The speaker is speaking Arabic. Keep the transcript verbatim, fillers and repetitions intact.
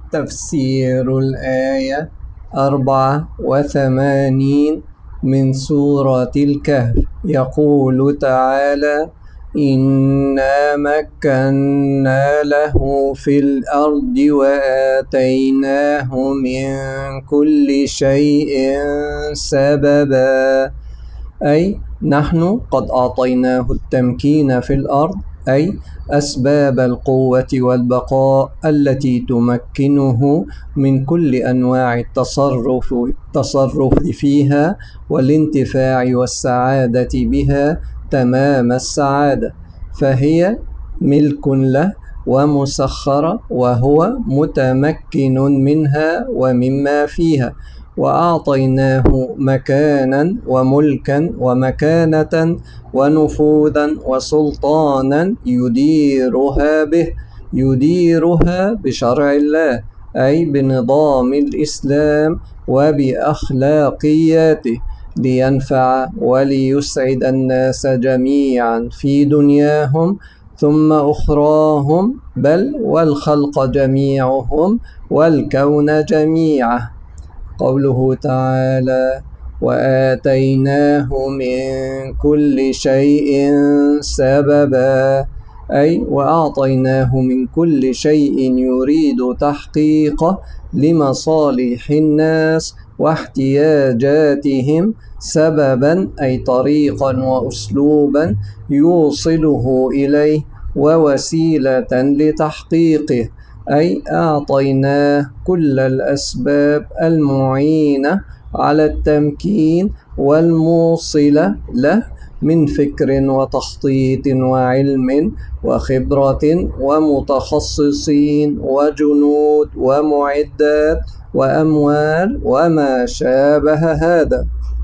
تفسير الآية أربعة وثمانين من سورة الكهف. يقول تعالى: إنا مكنا له في الأرض وآتيناه من كل شيء سببا، أي نحن قد أعطيناه التمكين في الأرض، أي أسباب القوة والبقاء التي تمكنه من كل أنواع التصرف التصرف فيها والانتفاع والسعادة بها تمام السعادة، فهي ملك له ومسخرة وهو متمكن منها ومما فيها، وأعطيناه مكانا وملكا ومكانة ونفوذا وسلطانا يديرها به، يديرها بشرع الله، أي بنظام الإسلام وبأخلاقياته، لينفع وليسعد الناس جميعا في دنياهم ثم أخراهم، بل والخلق جميعهم والكون جميعه. قوله تعالى: وآتيناه من كل شيء سببا، أي وأعطيناه من كل شيء يريد تحقيقه لمصالح الناس واحتياجاتهم سببا، أي طريقا وأسلوبا يوصله إليه ووسيلة لتحقيقه، أي أعطيناه كل الأسباب المعينة على التمكين والموصلة له من فكر وتخطيط وعلم وخبرة ومتخصصين وجنود ومعدات وأموال وما شابه هذا.